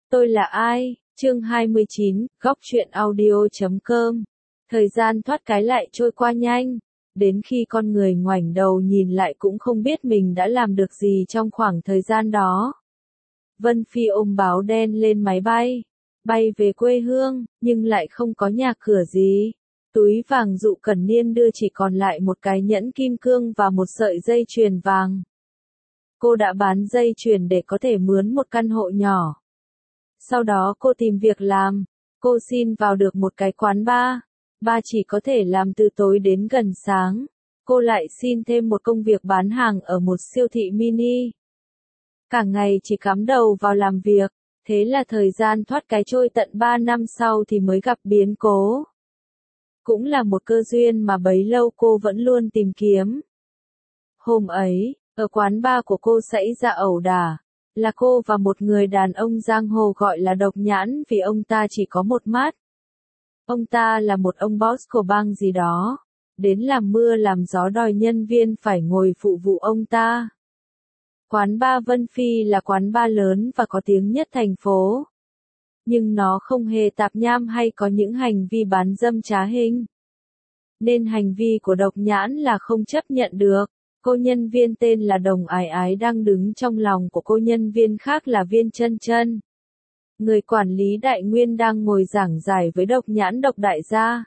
Tôi là ai? Chương 29, góc truyện audio.com. Thời gian thoát cái lại trôi qua nhanh, đến khi con người ngoảnh đầu nhìn lại cũng không biết mình đã làm được gì trong khoảng thời gian đó. Vân Phi ôm báo đen lên máy bay, bay về quê hương, nhưng lại không có nhà cửa gì. Túi vàng Dụ Cẩn Niên đưa chỉ còn lại một cái nhẫn kim cương và một sợi dây chuyền vàng. Cô đã bán dây chuyền để có thể mướn một căn hộ nhỏ. Sau đó cô tìm việc làm, cô xin vào được một cái quán bar, bar chỉ có thể làm từ tối đến gần sáng. Cô lại xin thêm một công việc bán hàng ở một siêu thị mini. Cả ngày chỉ cắm đầu vào làm việc, thế là thời gian thoát cái trôi tận 3 năm sau thì mới gặp biến cố. Cũng là một cơ duyên mà bấy lâu cô vẫn luôn tìm kiếm. Hôm ấy, ở quán bar của cô xảy ra ẩu đả. Là cô và một người đàn ông giang hồ gọi là Độc Nhãn vì ông ta chỉ có một mắt. Ông ta là một ông boss của bang gì đó, đến làm mưa làm gió đòi nhân viên phải ngồi phụ vụ ông ta. Quán bar Vân Phi là quán bar lớn và có tiếng nhất thành phố. Nhưng nó không hề tạp nham hay có những hành vi bán dâm trá hình. Nên hành vi của Độc Nhãn là không chấp nhận được. Cô nhân viên tên là Đồng Ái Ái đang đứng trong lòng của cô nhân viên khác là Viên Chân Chân. Người quản lý Đại Nguyên đang ngồi giảng giải với Độc Nhãn Độc đại gia.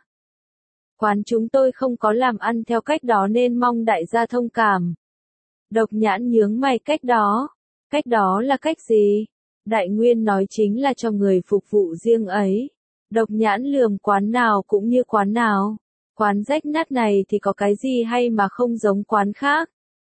Quán chúng tôi không có làm ăn theo cách đó nên mong đại gia thông cảm. Độc Nhãn nhướng mày, cách đó? Cách đó là cách gì? Đại Nguyên nói chính là cho người phục vụ riêng ấy. Độc Nhãn lườm, quán nào cũng như quán nào. Quán rách nát này thì có cái gì hay mà không giống quán khác.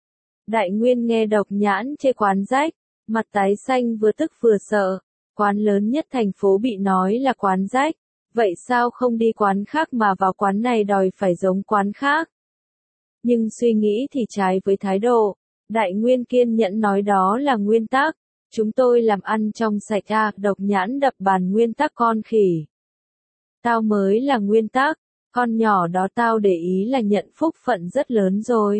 Đại Nguyên nghe Độc Nhãn chê quán rách, mặt tái xanh vừa tức vừa sợ. Quán lớn nhất thành phố bị nói là quán rách, vậy sao không đi quán khác mà vào quán này đòi phải giống quán khác? Nhưng suy nghĩ thì trái với thái độ. Đại Nguyên kiên nhẫn nói đó là nguyên tắc. Chúng tôi làm ăn trong sạch à? Độc Nhãn đập bàn, nguyên tắc con khỉ. Tao mới là nguyên tắc. Con nhỏ đó tao để ý là nhận phúc phận rất lớn rồi.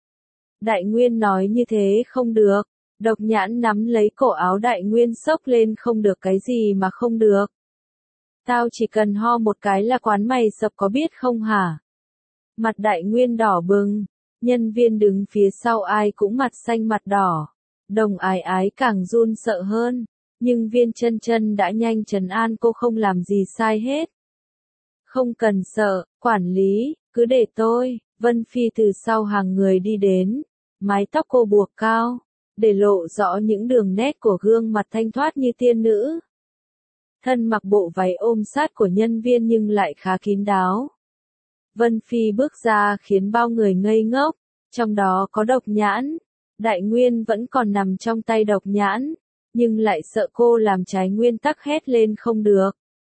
Đại Nguyên nói như thế không được. Độc Nhãn nắm lấy cổ áo Đại Nguyên xốc lên, không được cái gì mà không được. Tao chỉ cần ho một cái là quán mày sập có biết không hả? Mặt Đại Nguyên đỏ bừng, nhân viên đứng phía sau ai cũng mặt xanh mặt đỏ. Đồng Ái Ái càng run sợ hơn, nhưng Viên Chân Chân đã nhanh trấn an cô không làm gì sai hết. Không cần sợ, quản lý, cứ để tôi. Vân Phi từ sau hàng người đi đến, mái tóc cô buộc cao, để lộ rõ những đường nét của gương mặt thanh thoát như tiên nữ. Thân mặc bộ váy ôm sát của nhân viên nhưng lại khá kín đáo. Vân Phi bước ra khiến bao người ngây ngốc, trong đó có Độc Nhãn. Đại Nguyên vẫn còn nằm trong tay Độc Nhãn, nhưng lại sợ cô làm trái nguyên tắc, hét lên không được.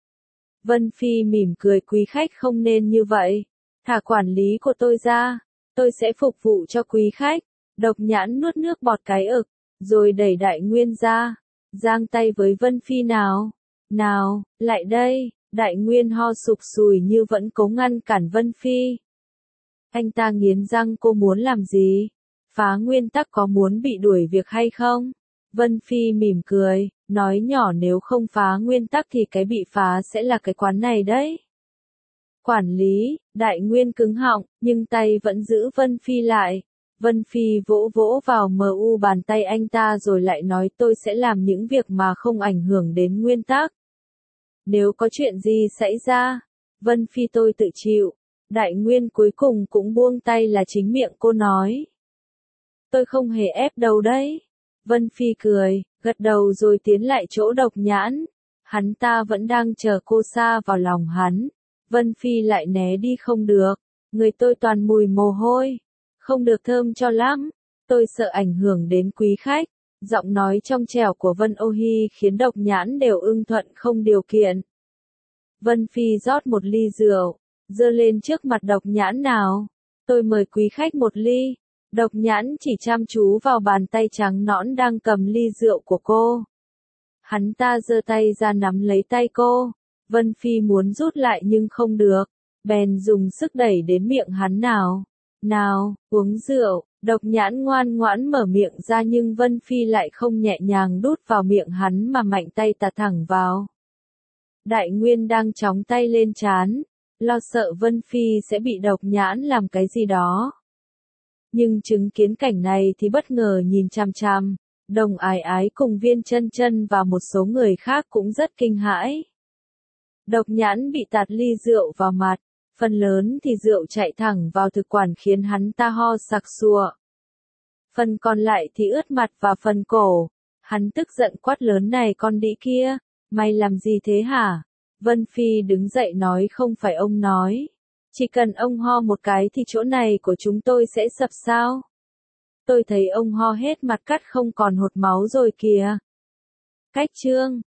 Vân Phi mỉm cười, quý khách không nên như vậy. Thả quản lý của tôi ra, tôi sẽ phục vụ cho quý khách. Độc Nhãn nuốt nước bọt cái ực, rồi đẩy Đại Nguyên ra. Giang tay với Vân Phi nào. Nào, lại đây. Đại Nguyên ho sục sùi như vẫn cố ngăn cản Vân Phi. Anh ta nghiến răng, cô muốn làm gì? Phá nguyên tắc có muốn bị đuổi việc hay không? Vân Phi mỉm cười, nói nhỏ, nếu không phá nguyên tắc thì cái bị phá sẽ là cái quán này đấy. Quản lý, Đại Nguyên cứng họng, nhưng tay vẫn giữ Vân Phi lại. Vân Phi vỗ vỗ vào bàn tay anh ta rồi lại nói, tôi sẽ làm những việc mà không ảnh hưởng đến nguyên tắc. Nếu có chuyện gì xảy ra, Vân Phi tôi tự chịu. Đại Nguyên cuối cùng cũng buông tay, là chính miệng cô nói. Tôi không hề ép đâu đấy. Vân Phi cười, gật đầu rồi tiến lại chỗ Độc Nhãn. Hắn ta vẫn đang chờ cô sa vào lòng hắn. Vân Phi lại né đi, không được. Người tôi toàn mùi mồ hôi. Không được thơm cho lắm. Tôi sợ ảnh hưởng đến quý khách. Giọng nói trong trẻo của Vân Ô Hi khiến Độc Nhãn đều ưng thuận không điều kiện. Vân Phi rót một ly rượu, giơ lên trước mặt Độc Nhãn, nào. Tôi mời quý khách một ly. Độc Nhãn chỉ chăm chú vào bàn tay trắng nõn đang cầm ly rượu của cô. Hắn ta giơ tay ra nắm lấy tay cô. Vân Phi muốn rút lại nhưng không được. Bèn dùng sức đẩy đến miệng hắn, nào. Nào, uống rượu. Độc Nhãn ngoan ngoãn mở miệng ra nhưng Vân Phi lại không nhẹ nhàng đút vào miệng hắn mà mạnh tay tạt thẳng vào. Đại Nguyên đang chóng tay lên trán, lo sợ Vân Phi sẽ bị Độc Nhãn làm cái gì đó. Nhưng chứng kiến cảnh này thì bất ngờ nhìn chằm chằm, Đồng Ái Ái cùng Viên Chân Chân và một số người khác cũng rất kinh hãi. Độc Nhãn bị tạt ly rượu vào mặt, phần lớn thì rượu chạy thẳng vào thực quản khiến hắn ta ho sặc sụa. Phần còn lại thì ướt mặt và phần cổ. Hắn tức giận quát lớn này con đĩ kia, mày làm gì thế hả? Vân Phi đứng dậy nói không phải ông nói. Chỉ cần ông ho một cái thì chỗ này của chúng tôi sẽ sập sao? Tôi thấy ông ho hết mặt cắt không còn hột máu rồi kìa. Cách chương